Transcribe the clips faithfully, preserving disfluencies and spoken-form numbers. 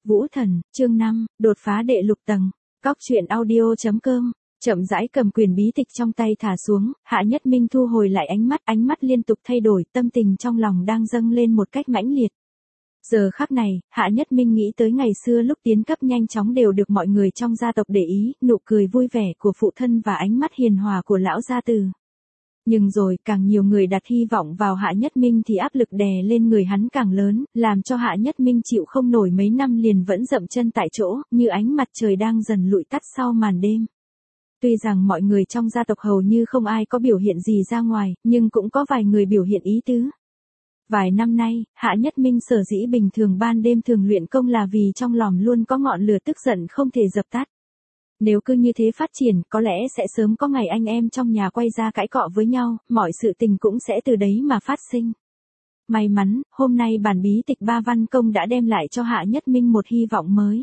Vũ Thần, chương năm, đột phá đệ lục tầng. Cóc truyện audio.com. Chậm rãi cầm quyền bí tịch trong tay thả xuống, Hạ Nhất Minh thu hồi lại ánh mắt, ánh mắt liên tục thay đổi, tâm tình trong lòng đang dâng lên một cách mãnh liệt. Giờ khắc này, Hạ Nhất Minh nghĩ tới ngày xưa lúc tiến cấp nhanh chóng đều được mọi người trong gia tộc để ý, nụ cười vui vẻ của phụ thân và ánh mắt hiền hòa của lão gia từ. Nhưng rồi, càng nhiều người đặt hy vọng vào Hạ Nhất Minh thì áp lực đè lên người hắn càng lớn, làm cho Hạ Nhất Minh chịu không nổi, mấy năm liền vẫn dậm chân tại chỗ, như ánh mặt trời đang dần lụi tắt sau màn đêm. Tuy rằng mọi người trong gia tộc hầu như không ai có biểu hiện gì ra ngoài, nhưng cũng có vài người biểu hiện ý tứ. Vài năm nay, Hạ Nhất Minh sở dĩ bình thường ban đêm thường luyện công là vì trong lòng luôn có ngọn lửa tức giận không thể dập tắt. Nếu cứ như thế phát triển, có lẽ sẽ sớm có ngày anh em trong nhà quay ra cãi cọ với nhau, mọi sự tình cũng sẽ từ đấy mà phát sinh. May mắn, hôm nay bản bí tịch ba văn công đã đem lại cho Hạ Nhất Minh một hy vọng mới.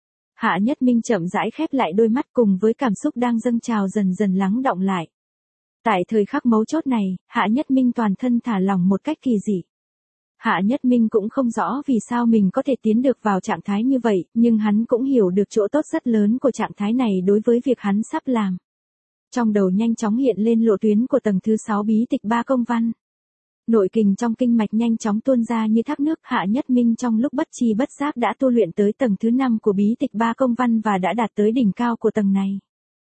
Hạ Nhất Minh chậm rãi khép lại đôi mắt cùng với cảm xúc đang dâng trào dần dần lắng đọng lại. Tại thời khắc mấu chốt này, Hạ Nhất Minh toàn thân thả lỏng một cách kỳ dị. Hạ Nhất Minh cũng không rõ vì sao mình có thể tiến được vào trạng thái như vậy, nhưng hắn cũng hiểu được chỗ tốt rất lớn của trạng thái này đối với việc hắn sắp làm. Trong đầu nhanh chóng hiện lên lộ tuyến của tầng thứ sáu bí tịch ba công văn. Nội kình trong kinh mạch nhanh chóng tuôn ra như thác nước, Hạ Nhất Minh trong lúc bất tri bất giác đã tu luyện tới tầng thứ năm của bí tịch ba công văn và đã đạt tới đỉnh cao của tầng này.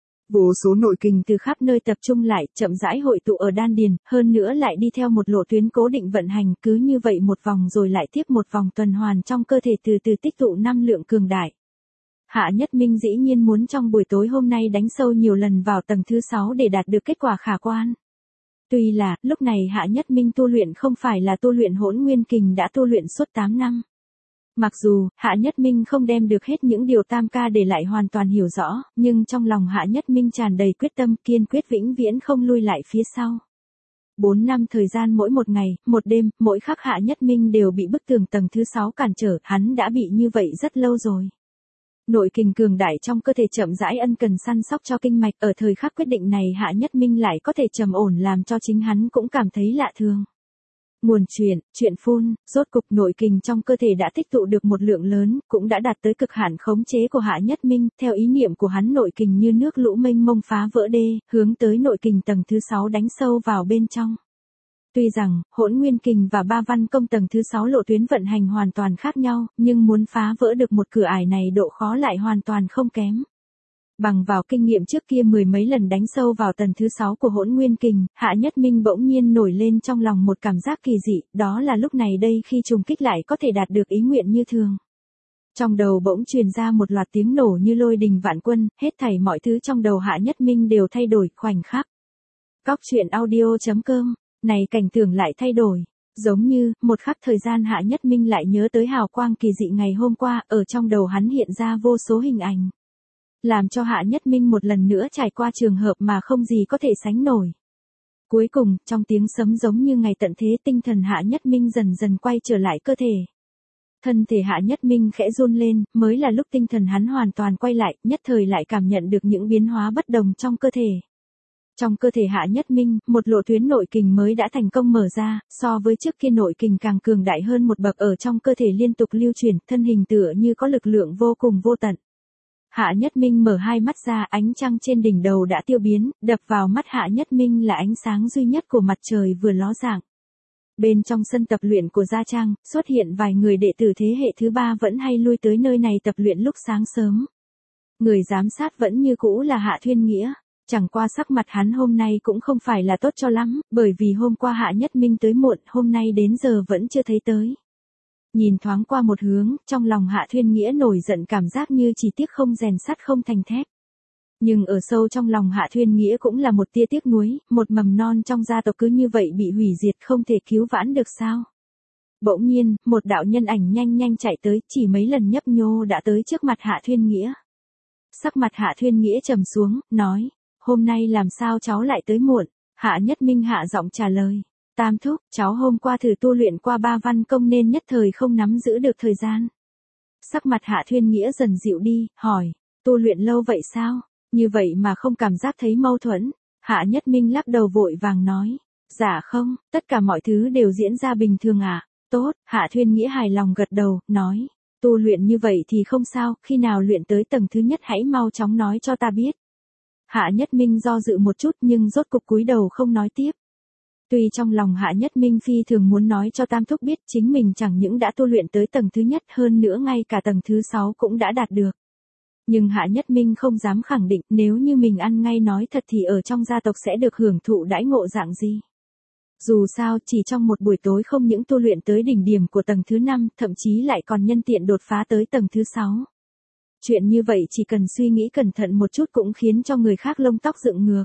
Vô số nội kình từ khắp nơi tập trung lại, chậm rãi hội tụ ở đan điền, hơn nữa lại đi theo một lộ tuyến cố định vận hành, cứ như vậy một vòng rồi lại tiếp một vòng tuần hoàn trong cơ thể từ từ tích tụ năng lượng cường đại. Hạ Nhất Minh dĩ nhiên muốn trong buổi tối hôm nay đánh sâu nhiều lần vào tầng thứ sáu để đạt được kết quả khả quan. Tuy là, lúc này Hạ Nhất Minh tu luyện không phải là tu luyện hỗn nguyên kình đã tu luyện suốt tám năm. Mặc dù, Hạ Nhất Minh không đem được hết những điều tam ca để lại hoàn toàn hiểu rõ, nhưng trong lòng Hạ Nhất Minh tràn đầy quyết tâm, kiên quyết vĩnh viễn không lui lại phía sau. Bốn năm thời gian mỗi một ngày, một đêm, mỗi khắc Hạ Nhất Minh đều bị bức tường tầng thứ sáu cản trở, hắn đã bị như vậy rất lâu rồi. Nội kình cường đại trong cơ thể chậm rãi ân cần săn sóc cho kinh mạch, ở thời khắc quyết định này Hạ Nhất Minh lại có thể trầm ổn làm cho chính hắn cũng cảm thấy lạ thường. Nguồn chuyện, chuyện phun, rốt cục nội kình trong cơ thể đã tích tụ được một lượng lớn, cũng đã đạt tới cực hạn khống chế của Hạ Nhất Minh, theo ý niệm của hắn nội kình như nước lũ mênh mông phá vỡ đê, hướng tới nội kình tầng thứ sáu đánh sâu vào bên trong. Tuy rằng, hỗn nguyên kình và ba văn công tầng thứ sáu lộ tuyến vận hành hoàn toàn khác nhau, nhưng muốn phá vỡ được một cửa ải này độ khó lại hoàn toàn không kém. Bằng vào kinh nghiệm trước kia mười mấy lần đánh sâu vào tầng thứ sáu của hỗn nguyên kình, Hạ Nhất Minh bỗng nhiên nổi lên trong lòng một cảm giác kỳ dị, đó là lúc này đây khi trùng kích lại có thể đạt được ý nguyện như thường. Trong đầu bỗng truyền ra một loạt tiếng nổ như lôi đình vạn quân, hết thảy mọi thứ trong đầu Hạ Nhất Minh đều thay đổi khoảnh khắc. Cóc truyện audio.com, này cảnh tượng lại thay đổi. Giống như, một khắc thời gian Hạ Nhất Minh lại nhớ tới hào quang kỳ dị ngày hôm qua, ở trong đầu hắn hiện ra vô số hình ảnh. Làm cho Hạ Nhất Minh một lần nữa trải qua trường hợp mà không gì có thể sánh nổi. Cuối cùng, trong tiếng sấm giống như ngày tận thế, tinh thần Hạ Nhất Minh dần dần quay trở lại cơ thể. Thân thể Hạ Nhất Minh khẽ run lên, mới là lúc tinh thần hắn hoàn toàn quay lại, nhất thời lại cảm nhận được những biến hóa bất đồng trong cơ thể. Trong cơ thể Hạ Nhất Minh, một lộ tuyến nội kình mới đã thành công mở ra, so với trước kia nội kình càng cường đại hơn một bậc, ở trong cơ thể liên tục lưu chuyển, thân hình tựa như có lực lượng vô cùng vô tận. Hạ Nhất Minh mở hai mắt ra, ánh trăng trên đỉnh đầu đã tiêu biến, đập vào mắt Hạ Nhất Minh là ánh sáng duy nhất của mặt trời vừa ló dạng. Bên trong sân tập luyện của Gia Trang, xuất hiện vài người đệ tử thế hệ thứ ba vẫn hay lui tới nơi này tập luyện lúc sáng sớm. Người giám sát vẫn như cũ là Hạ Thuyên Nghĩa, chẳng qua sắc mặt hắn hôm nay cũng không phải là tốt cho lắm, bởi vì hôm qua Hạ Nhất Minh tới muộn, hôm nay đến giờ vẫn chưa thấy tới. Nhìn thoáng qua một hướng, trong lòng Hạ Thuyên Nghĩa nổi giận, cảm giác như chỉ tiếc không rèn sắt không thành thép. Nhưng ở sâu trong lòng Hạ Thuyên Nghĩa cũng là một tia tiếc nuối, một mầm non trong gia tộc cứ như vậy bị hủy diệt không thể cứu vãn được sao. Bỗng nhiên, một đạo nhân ảnh nhanh nhanh chạy tới, chỉ mấy lần nhấp nhô đã tới trước mặt Hạ Thuyên Nghĩa. Sắc mặt Hạ Thuyên Nghĩa trầm xuống, nói, hôm nay làm sao cháu lại tới muộn? Hạ Nhất Minh hạ giọng trả lời. Tam thúc, cháu hôm qua thử tu luyện qua ba văn công nên nhất thời không nắm giữ được thời gian. Sắc mặt Hạ Thuyên Nghĩa dần dịu đi, hỏi, tu luyện lâu vậy sao? Như vậy mà không cảm giác thấy mâu thuẫn. Hạ Nhất Minh lắc đầu vội vàng nói, dạ không, tất cả mọi thứ đều diễn ra bình thường ạ. À? Tốt, Hạ Thuyên Nghĩa hài lòng gật đầu, nói, Tu luyện như vậy thì không sao, khi nào luyện tới tầng thứ nhất hãy mau chóng nói cho ta biết. Hạ Nhất Minh do dự một chút nhưng rốt cục cúi đầu không nói tiếp. Tuy trong lòng Hạ Nhất Minh phi thường muốn nói cho Tam Thúc biết chính mình chẳng những đã tu luyện tới tầng thứ nhất hơn nữa ngay cả tầng thứ sáu cũng đã đạt được. Nhưng Hạ Nhất Minh không dám khẳng định nếu như mình ăn ngay nói thật thì ở trong gia tộc sẽ được hưởng thụ đãi ngộ dạng gì. Dù sao chỉ trong một buổi tối không những tu luyện tới đỉnh điểm của tầng thứ năm, thậm chí lại còn nhân tiện đột phá tới tầng thứ sáu. Chuyện như vậy chỉ cần suy nghĩ cẩn thận một chút cũng khiến cho người khác lông tóc dựng ngược.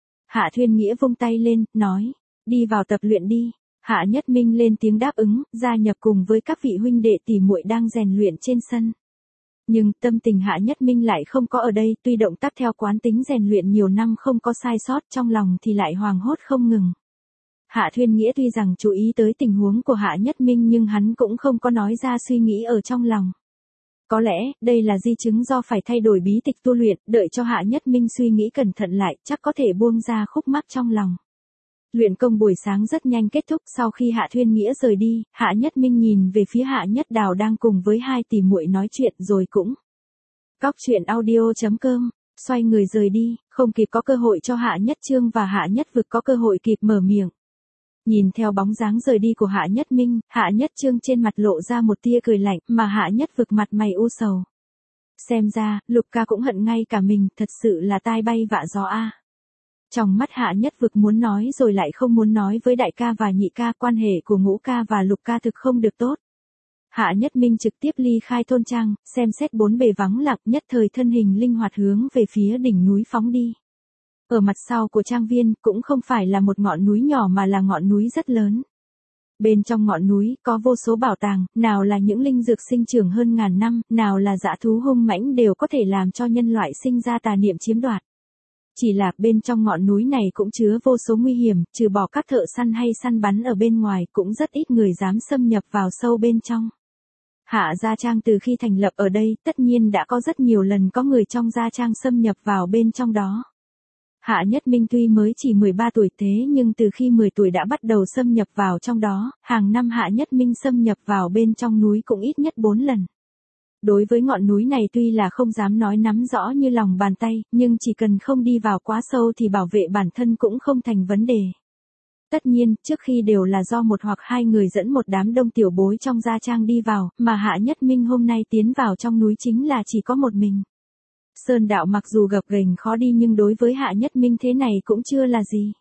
Hạ Thuyên Nghĩa vung tay lên, nói, đi vào tập luyện đi. Hạ Nhất Minh lên tiếng đáp ứng, gia nhập cùng với các vị huynh đệ tỷ muội đang rèn luyện trên sân. Nhưng tâm tình Hạ Nhất Minh lại không có ở đây, tuy động tác theo quán tính rèn luyện nhiều năm không có sai sót, trong lòng thì lại hoàng hốt không ngừng. Hạ Thuyên Nghĩa tuy rằng chú ý tới tình huống của Hạ Nhất Minh nhưng hắn cũng không có nói ra suy nghĩ ở trong lòng. Có lẽ, đây là di chứng do phải thay đổi bí tịch tu luyện, đợi cho Hạ Nhất Minh suy nghĩ cẩn thận lại, chắc có thể buông ra khúc mắc trong lòng. Luyện công buổi sáng rất nhanh kết thúc, sau khi Hạ Thuyên Nghĩa rời đi, Hạ Nhất Minh nhìn về phía Hạ Nhất Đào đang cùng với hai tỷ muội nói chuyện rồi cũng. Cóc truyện audio chấm com, xoay người rời đi, không kịp có cơ hội cho Hạ Nhất Trương và Hạ Nhất Vực có cơ hội kịp mở miệng. Nhìn theo bóng dáng rời đi của Hạ Nhất Minh, Hạ Nhất Trương trên mặt lộ ra một tia cười lạnh, mà Hạ Nhất Vực mặt mày u sầu. Xem ra, Lục ca cũng hận ngay cả mình, thật sự là tai bay vạ gió a. Trong mắt Hạ Nhất Vực muốn nói rồi lại không muốn nói với đại ca và nhị ca, quan hệ của Ngũ ca và Lục ca thực không được tốt. Hạ Nhất Minh trực tiếp ly khai thôn trang, xem xét bốn bề vắng lặng, nhất thời thân hình linh hoạt hướng về phía đỉnh núi phóng đi. Ở mặt sau của trang viên, cũng không phải là một ngọn núi nhỏ mà là ngọn núi rất lớn. Bên trong ngọn núi, có vô số bảo tàng, nào là những linh dược sinh trưởng hơn ngàn năm, nào là dã thú hung mãnh đều có thể làm cho nhân loại sinh ra tà niệm chiếm đoạt. Chỉ là bên trong ngọn núi này cũng chứa vô số nguy hiểm, trừ bỏ các thợ săn hay săn bắn ở bên ngoài, cũng rất ít người dám xâm nhập vào sâu bên trong. Hạ Gia Trang từ khi thành lập ở đây, tất nhiên đã có rất nhiều lần có người trong Gia Trang xâm nhập vào bên trong đó. Hạ Nhất Minh tuy mới chỉ mười ba tuổi thế nhưng từ khi mười tuổi đã bắt đầu xâm nhập vào trong đó, hàng năm Hạ Nhất Minh xâm nhập vào bên trong núi cũng ít nhất bốn lần. Đối với ngọn núi này tuy là không dám nói nắm rõ như lòng bàn tay, nhưng chỉ cần không đi vào quá sâu thì bảo vệ bản thân cũng không thành vấn đề. Tất nhiên, trước khi đều là do một hoặc hai người dẫn một đám đông tiểu bối trong Gia Trang đi vào, mà Hạ Nhất Minh hôm nay tiến vào trong núi chính là chỉ có một mình. Sơn đạo mặc dù gập ghềnh khó đi nhưng đối với Hạ Nhất Minh thế này cũng chưa là gì.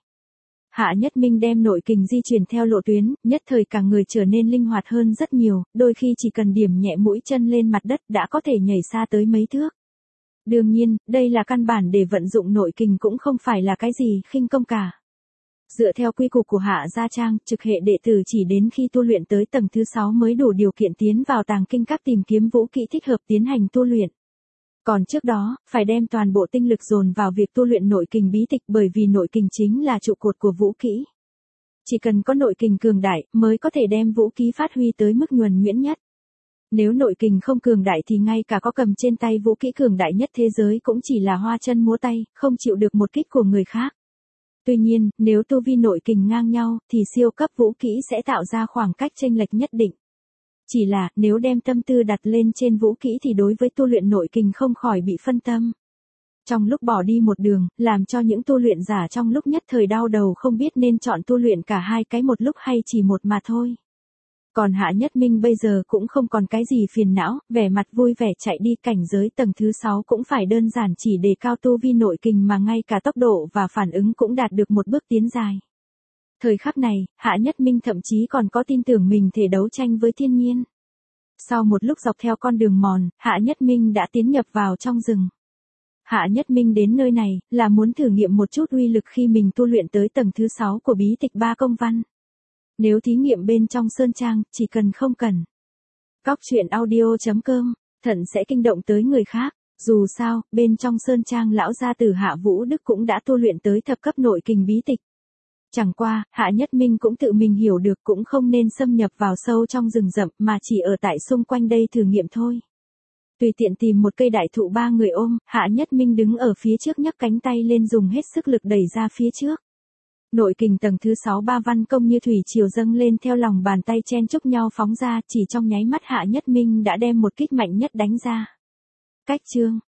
Hạ Nhất Minh đem nội kình di chuyển theo lộ tuyến, nhất thời cả người trở nên linh hoạt hơn rất nhiều, đôi khi chỉ cần điểm nhẹ mũi chân lên mặt đất đã có thể nhảy xa tới mấy thước. Đương nhiên, đây là căn bản để vận dụng nội kình cũng không phải là cái gì khinh công cả. Dựa theo quy củ của Hạ Gia Trang, trực hệ đệ tử chỉ đến khi tu luyện tới tầng thứ sáu mới đủ điều kiện tiến vào tàng kinh các tìm kiếm vũ kỹ thích hợp tiến hành tu luyện. Còn trước đó, phải đem toàn bộ tinh lực dồn vào việc tu luyện nội kình bí tịch bởi vì nội kình chính là trụ cột của vũ kỹ. Chỉ cần có nội kình cường đại mới có thể đem vũ khí phát huy tới mức nhuần nhuyễn nhất. Nếu nội kình không cường đại thì ngay cả có cầm trên tay vũ kỹ cường đại nhất thế giới cũng chỉ là hoa chân múa tay, không chịu được một kích của người khác. Tuy nhiên, nếu tu vi nội kình ngang nhau thì siêu cấp vũ kỹ sẽ tạo ra khoảng cách chênh lệch nhất định. Chỉ là, nếu đem tâm tư đặt lên trên vũ kỹ thì đối với tu luyện nội kình không khỏi bị phân tâm. Trong lúc bỏ đi một đường, làm cho những tu luyện giả trong lúc nhất thời đau đầu không biết nên chọn tu luyện cả hai cái một lúc hay chỉ một mà thôi. Còn Hạ Nhất Minh bây giờ cũng không còn cái gì phiền não, vẻ mặt vui vẻ chạy đi, cảnh giới tầng thứ sáu cũng phải đơn giản chỉ đề cao tu vi nội kình mà ngay cả tốc độ và phản ứng cũng đạt được một bước tiến dài. Thời khắc này, Hạ Nhất Minh thậm chí còn có tin tưởng mình thể đấu tranh với thiên nhiên. Sau một lúc dọc theo con đường mòn, Hạ Nhất Minh đã tiến nhập vào trong rừng. Hạ Nhất Minh đến nơi này, là muốn thử nghiệm một chút uy lực khi mình tu luyện tới tầng thứ sáu của bí tịch ba công văn. Nếu thí nghiệm bên trong sơn trang, chỉ cần không cần. Cóc truyện audio chấm com, thận sẽ kinh động tới người khác. Dù sao, bên trong sơn trang lão gia tử Hạ Vũ Đức cũng đã tu luyện tới thập cấp nội kình bí tịch. Chẳng qua, Hạ Nhất Minh cũng tự mình hiểu được cũng không nên xâm nhập vào sâu trong rừng rậm mà chỉ ở tại xung quanh đây thử nghiệm thôi. Tùy tiện tìm một cây đại thụ ba người ôm, Hạ Nhất Minh đứng ở phía trước nhấc cánh tay lên dùng hết sức lực đẩy ra phía trước. Nội kình tầng thứ sáu ba văn công như thủy triều dâng lên theo lòng bàn tay chen chúc nhau phóng ra, chỉ trong nháy mắt Hạ Nhất Minh đã đem một kích mạnh nhất đánh ra. Cách chương